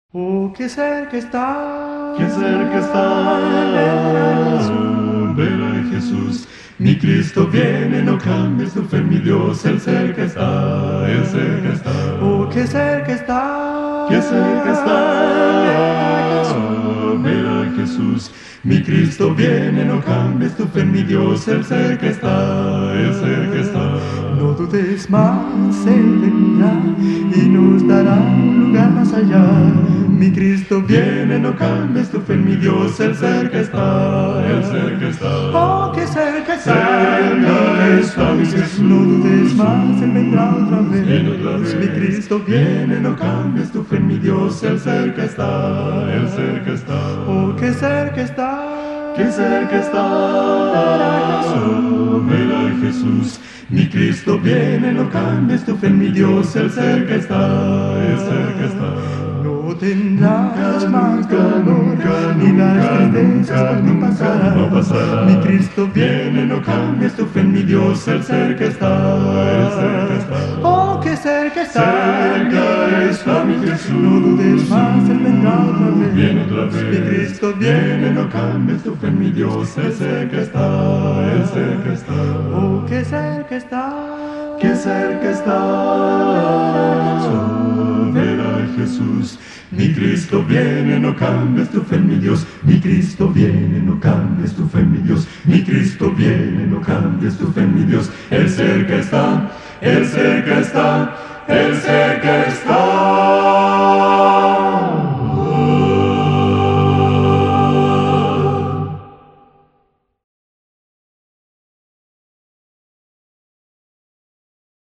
Oh, qué cerca está, Qué cerca está ver a Jesús. Mi Cristo viene, no cambies tu fe, mi Dios, Él cerca está, Él cerca está. oh, qué cerca está, Qué cerca está ver a Jesús. Mi Cristo viene, no cambies tu fe, mi Dios, Él cerca está, Él cerca está. No dudes más, Él vendrá y nos dará un lugar más allá. Mi Cristo Viene, no cambies tu fe, mi Dios, Él cerca está, Él cerca está. oh, qué cerca está, Cerca está mi Jesús. no dudes más, Él vendrá otra Viene otra vez. vez. Mi Cristo Viene, no cambies tu fe, mi Dios, Él cerca está, Él cerca está. oh, qué cerca está, Qué cerca está ver a Jesús. Mi Cristo viene, no cambies tu fe, mi Dios, Él cerca está, Él cerca está. no tendrás más Nunca, dolor, nunca, ni las nunca, tristezas no nunca, pasarán. no pasará. Mi Cristo Viene, no cambies tu fe, mi Dios, Él cerca está, Él cerca está. oh, qué cerca está, Cerca está mi Jesús. no dudes más, Él vendrá otra vez. Viene otra vez. Mi Cristo Viene, no cambies tu fe, mi Dios, Él cerca está, Él cerca está. oh, qué cerca está, Qué cerca está ver a Jesús. Mi Cristo viene, no cambies tu fe, mi Dios. Mi Cristo viene, no cambies tu fe, mi Dios. Mi Cristo viene, no cambies tu fe, mi Dios. Él cerca está, Él cerca está, Él cerca